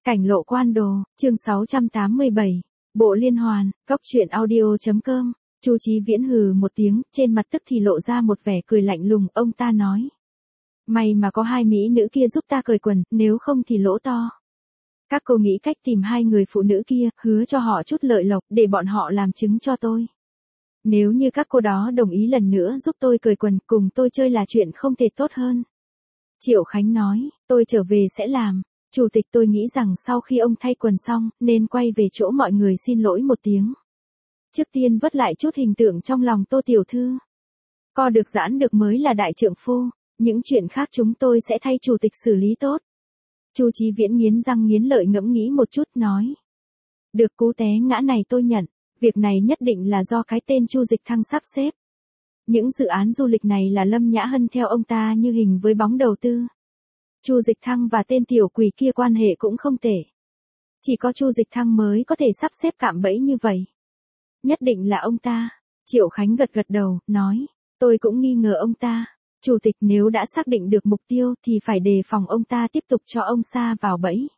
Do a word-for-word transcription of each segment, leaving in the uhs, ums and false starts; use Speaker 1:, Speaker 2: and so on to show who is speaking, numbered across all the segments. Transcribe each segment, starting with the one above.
Speaker 1: Cảnh lộ quan đồ, chương sáu trăm tám mươi bảy, bộ liên hoàn, cóc truyện audio.com, Chu Chí Viễn hừ một tiếng, trên mặt tức thì lộ ra một vẻ cười lạnh lùng, ông ta nói. May mà có hai mỹ nữ kia giúp ta cởi quần, nếu không thì lỗ to. Các cô nghĩ cách tìm hai người phụ nữ kia, hứa cho họ chút lợi lộc, để bọn họ làm chứng cho tôi. Nếu như các cô đó đồng ý lần nữa giúp tôi cởi quần, cùng tôi chơi là chuyện không thể tốt hơn. Triệu Khánh nói, tôi trở về sẽ làm. Chủ tịch tôi nghĩ rằng sau khi ông thay quần xong, nên quay về chỗ mọi người xin lỗi một tiếng. Trước tiên vớt lại chút hình tượng trong lòng Tô tiểu thư. Co được giãn được mới là đại trượng phu, những chuyện khác chúng tôi sẽ thay chủ tịch xử lý tốt. Chu Chí Viễn nghiến răng nghiến lợi ngẫm nghĩ một chút nói. Được, cú té ngã này tôi nhận, việc này nhất định là do cái tên Chu Dịch Thăng sắp xếp. Những dự án du lịch này là Lâm Nhã Hân theo ông ta như hình với bóng đầu tư. Chu Dịch Thăng và tên tiểu quỷ kia quan hệ cũng không tệ. Chỉ có Chu Dịch Thăng mới có thể sắp xếp cạm bẫy như vậy. Nhất định là ông ta. Triệu Khánh gật gật đầu, nói. Tôi cũng nghi ngờ ông ta. Chủ tịch nếu đã xác định được mục tiêu thì phải đề phòng ông ta tiếp tục cho ông sa vào bẫy.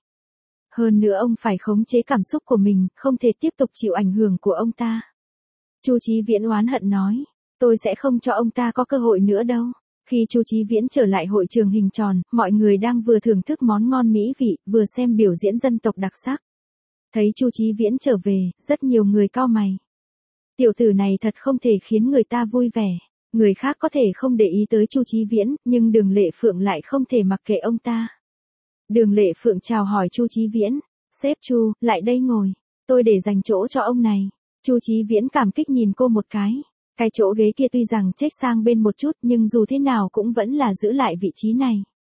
Speaker 1: Hơn nữa ông phải khống chế cảm xúc của mình, không thể tiếp tục chịu ảnh hưởng của ông ta. Chu Chí Viễn oán hận nói. Tôi sẽ không cho ông ta có cơ hội nữa đâu. Khi Chu Chí Viễn trở lại hội trường hình tròn, mọi người đang vừa thưởng thức món ngon mỹ vị, vừa xem biểu diễn dân tộc đặc sắc. Thấy Chu Chí Viễn trở về, rất nhiều người cau mày. Tiểu tử này thật không thể khiến người ta vui vẻ. Người khác có thể không để ý tới Chu Chí Viễn, nhưng Đường Lệ Phượng lại không thể mặc kệ ông ta. Đường Lệ Phượng chào hỏi Chu Chí Viễn. Sếp Chu, lại đây ngồi. Tôi để dành chỗ cho ông này. Chu Chí Viễn cảm kích nhìn cô một cái. Cái chỗ ghế kia tuy rằng chếch sang bên một chút nhưng dù thế nào cũng vẫn là giữ lại vị trí này.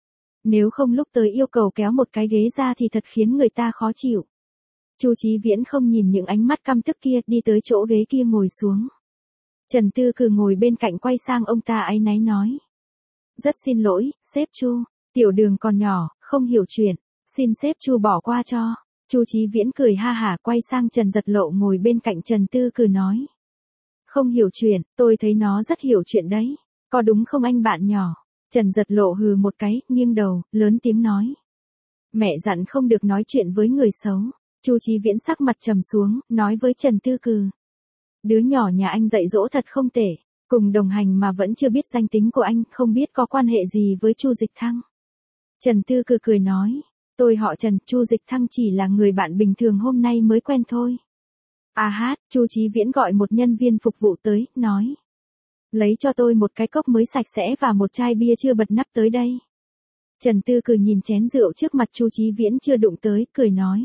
Speaker 1: Nếu không lúc tới yêu cầu kéo một cái ghế ra thì thật khiến người ta khó chịu. Chu Chí Viễn không nhìn những ánh mắt căm tức kia, đi tới chỗ ghế kia ngồi xuống. Trần Tư Cừ ngồi bên cạnh quay sang ông ta áy náy nói. Rất xin lỗi, sếp Chu, tiểu Đường còn nhỏ, không hiểu chuyện, xin sếp Chu bỏ qua cho. Chu Chí Viễn cười ha hả quay sang Trần Giật Lộ ngồi bên cạnh Trần Tư Cừ nói. Không hiểu chuyện, tôi thấy nó rất hiểu chuyện đấy. Có đúng không anh bạn nhỏ? Trần Giật Lộ hừ một cái, nghiêng đầu, lớn tiếng nói. Mẹ dặn không được nói chuyện với người xấu. Chu Chí Viễn sắc mặt trầm xuống, nói với Trần Tư Cừ. Đứa nhỏ nhà anh dạy dỗ thật không tệ. Cùng đồng hành mà vẫn chưa biết danh tính của anh, không biết có quan hệ gì với Chu Dịch Thăng. Trần Tư Cừ cười nói. Tôi họ Trần, Chu Dịch Thăng chỉ là người bạn bình thường hôm nay mới quen thôi. À hát, Chu Chí Viễn gọi một nhân viên phục vụ tới, nói. Lấy cho tôi một cái cốc mới sạch sẽ và một chai bia chưa bật nắp tới đây. Trần Tư Cừ nhìn chén rượu trước mặt Chu Chí Viễn chưa đụng tới, cười nói.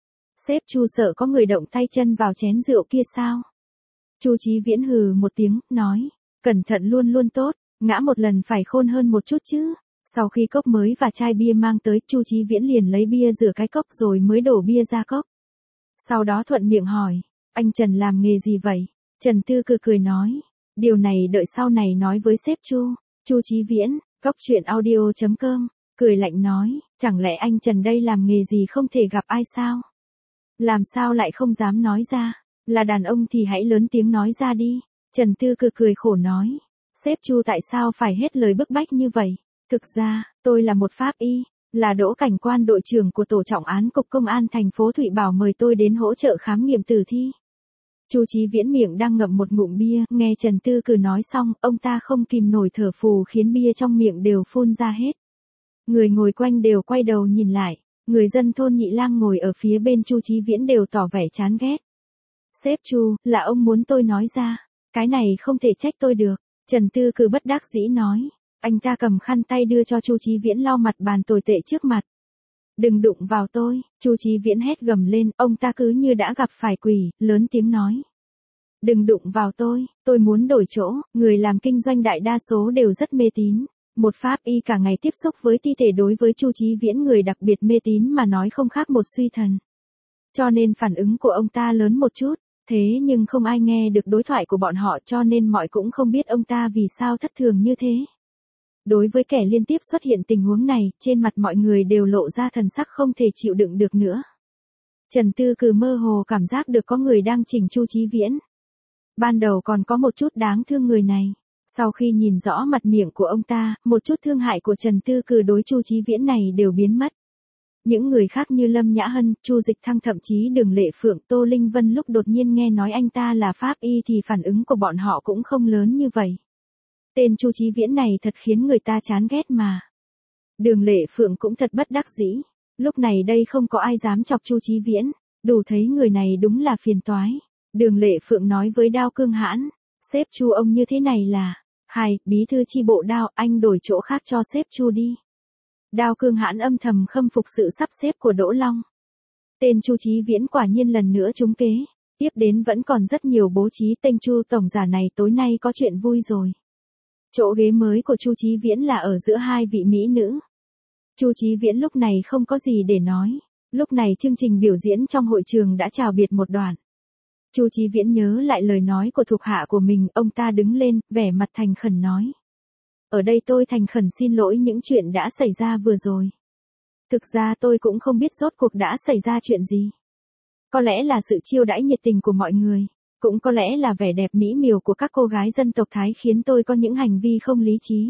Speaker 1: Sếp Chu sợ có người động tay chân vào chén rượu kia sao? Chu Chí Viễn hừ một tiếng, nói. Cẩn thận luôn luôn tốt, ngã một lần phải khôn hơn một chút chứ. Sau khi cốc mới và chai bia mang tới, Chu Chí Viễn liền lấy bia rửa cái cốc rồi mới đổ bia ra cốc. Sau đó thuận miệng hỏi. Anh Trần làm nghề gì vậy? Trần Tư Cừ cười nói. Điều này đợi sau này nói với sếp Chu. Chu Chí Viễn, cóc truyện audio.com, cười lạnh nói. Chẳng lẽ anh Trần đây làm nghề gì không thể gặp ai sao? Làm sao lại không dám nói ra? Là đàn ông thì hãy lớn tiếng nói ra đi. Trần Tư Cừ cười khổ nói. Sếp Chu tại sao phải hết lời bức bách như vậy? Thực ra, tôi là một pháp y. Là Đỗ Cảnh Quan, đội trưởng của tổ trọng án cục công an thành phố Thụy Bảo mời tôi đến hỗ trợ khám nghiệm tử thi. Chu Chí Viễn miệng đang ngậm một ngụm bia, nghe Trần Tư Cừ nói xong, ông ta không kìm nổi thở phù khiến bia trong miệng đều phun ra hết. Người ngồi quanh đều quay đầu nhìn lại, người dân thôn Nhị Lang ngồi ở phía bên Chu Chí Viễn đều tỏ vẻ chán ghét. Sếp Chu, là ông muốn tôi nói ra, cái này không thể trách tôi được. Trần Tư Cừ bất đắc dĩ nói. Anh ta cầm khăn tay đưa cho Chu Chí Viễn lau mặt bàn tồi tệ trước mặt. Đừng đụng vào tôi, Chu Chí Viễn hét gầm lên, ông ta cứ như đã gặp phải quỷ, lớn tiếng nói. Đừng đụng vào tôi, tôi muốn đổi chỗ, người làm kinh doanh đại đa số đều rất mê tín. Một pháp y cả ngày tiếp xúc với thi thể đối với Chu Chí Viễn người đặc biệt mê tín mà nói không khác một suy thần. Cho nên phản ứng của ông ta lớn một chút, thế nhưng không ai nghe được đối thoại của bọn họ cho nên mọi cũng không biết ông ta vì sao thất thường như thế. Đối với kẻ liên tiếp xuất hiện tình huống này, trên mặt mọi người đều lộ ra thần sắc không thể chịu đựng được nữa. Trần Tư Cừ mơ hồ cảm giác được có người đang chỉnh Chu Chí Viễn. Ban đầu còn có một chút đáng thương người này. Sau khi nhìn rõ mặt miệng của ông ta, một chút thương hại của Trần Tư Cừ đối Chu Chí Viễn này đều biến mất. Những người khác như Lâm Nhã Hân, Chu Dịch Thăng thậm chí Đường Lệ Phượng, Tô Linh Vân lúc đột nhiên nghe nói anh ta là pháp y thì phản ứng của bọn họ cũng không lớn như vậy. Tên Chu Chí Viễn này thật khiến người ta chán ghét mà. Đường Lệ Phượng cũng thật bất đắc dĩ. Lúc này đây không có ai dám chọc Chu Chí Viễn, đủ thấy người này đúng là phiền toái. Đường Lệ Phượng nói với Đao Cương Hãn, sếp Chu ông như thế này là, hai, bí thư chi bộ Đao, anh đổi chỗ khác cho sếp Chu đi. Đao Cương Hãn âm thầm khâm phục sự sắp xếp của Đỗ Long. Tên Chu Chí Viễn quả nhiên lần nữa trúng kế, tiếp đến vẫn còn rất nhiều bố trí. Tên Chu tổng giả này tối nay có chuyện vui rồi. Chỗ ghế mới của Chu Chí Viễn là ở giữa hai vị mỹ nữ. Chu Chí Viễn lúc này không có gì để nói. Lúc này chương trình biểu diễn trong hội trường đã chào biệt một đoạn. Chu Chí Viễn nhớ lại lời nói của thuộc hạ của mình, ông ta đứng lên, vẻ mặt thành khẩn nói. Ở đây tôi thành khẩn xin lỗi những chuyện đã xảy ra vừa rồi. Thực ra tôi cũng không biết rốt cuộc đã xảy ra chuyện gì. Có lẽ là sự chiêu đãi nhiệt tình của mọi người, cũng có lẽ là vẻ đẹp mỹ miều của các cô gái dân tộc Thái khiến tôi có những hành vi không lý trí.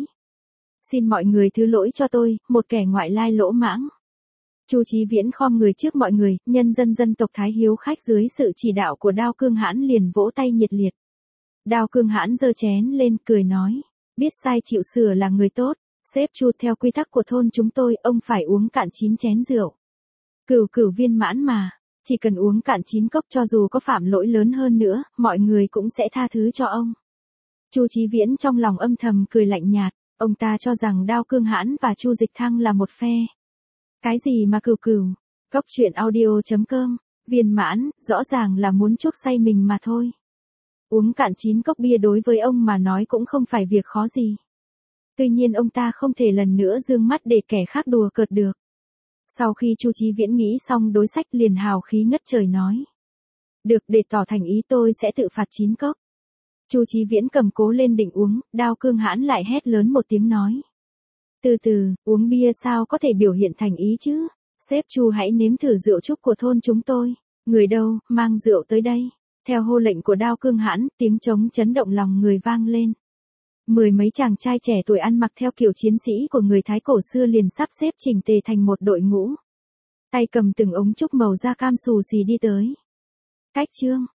Speaker 1: Xin mọi người thứ lỗi cho tôi, một kẻ ngoại lai lỗ mãng. Chu Chí Viễn khom người trước mọi người, nhân dân dân tộc Thái hiếu khách dưới sự chỉ đạo của Đao Cương Hãn liền vỗ tay nhiệt liệt. Đao Cương Hãn giơ chén lên, cười nói, biết sai chịu sửa là người tốt, sếp Chu theo quy tắc của thôn chúng tôi, ông phải uống cạn chín chén rượu. Cửu cửu viên mãn mà, chỉ cần uống cạn chín cốc cho dù có phạm lỗi lớn hơn nữa, mọi người cũng sẽ tha thứ cho ông. Chu Chí Viễn trong lòng âm thầm cười lạnh nhạt, ông ta cho rằng Đao Cương Hãn và Chu Dịch Thăng là một phe. Cái gì mà cửu cửu, Cốc truyện audio chấm com, viên mãn, rõ ràng là muốn chuốc say mình mà thôi. Uống cạn chín cốc bia đối với ông mà nói cũng không phải việc khó gì. Tuy nhiên ông ta không thể lần nữa dương mắt để kẻ khác đùa cợt được. Sau khi Chu Chí Viễn nghĩ xong đối sách liền hào khí ngất trời nói. Được, để tỏ thành ý tôi sẽ tự phạt chín cốc. Chu Chí Viễn cầm cố lên định uống, Đao Cương Hãn lại hét lớn một tiếng nói. Từ từ, uống bia sao có thể biểu hiện thành ý chứ? Sếp Chu hãy nếm thử rượu trúc của thôn chúng tôi. Người đâu, mang rượu tới đây. Theo hô lệnh của Đao Cương Hãn, tiếng trống chấn động lòng người vang lên. Mười mấy chàng trai trẻ tuổi ăn mặc theo kiểu chiến sĩ của người Thái cổ xưa liền sắp xếp chỉnh tề thành một đội ngũ. Tay cầm từng ống trúc màu da cam xù xì đi tới. Cách chương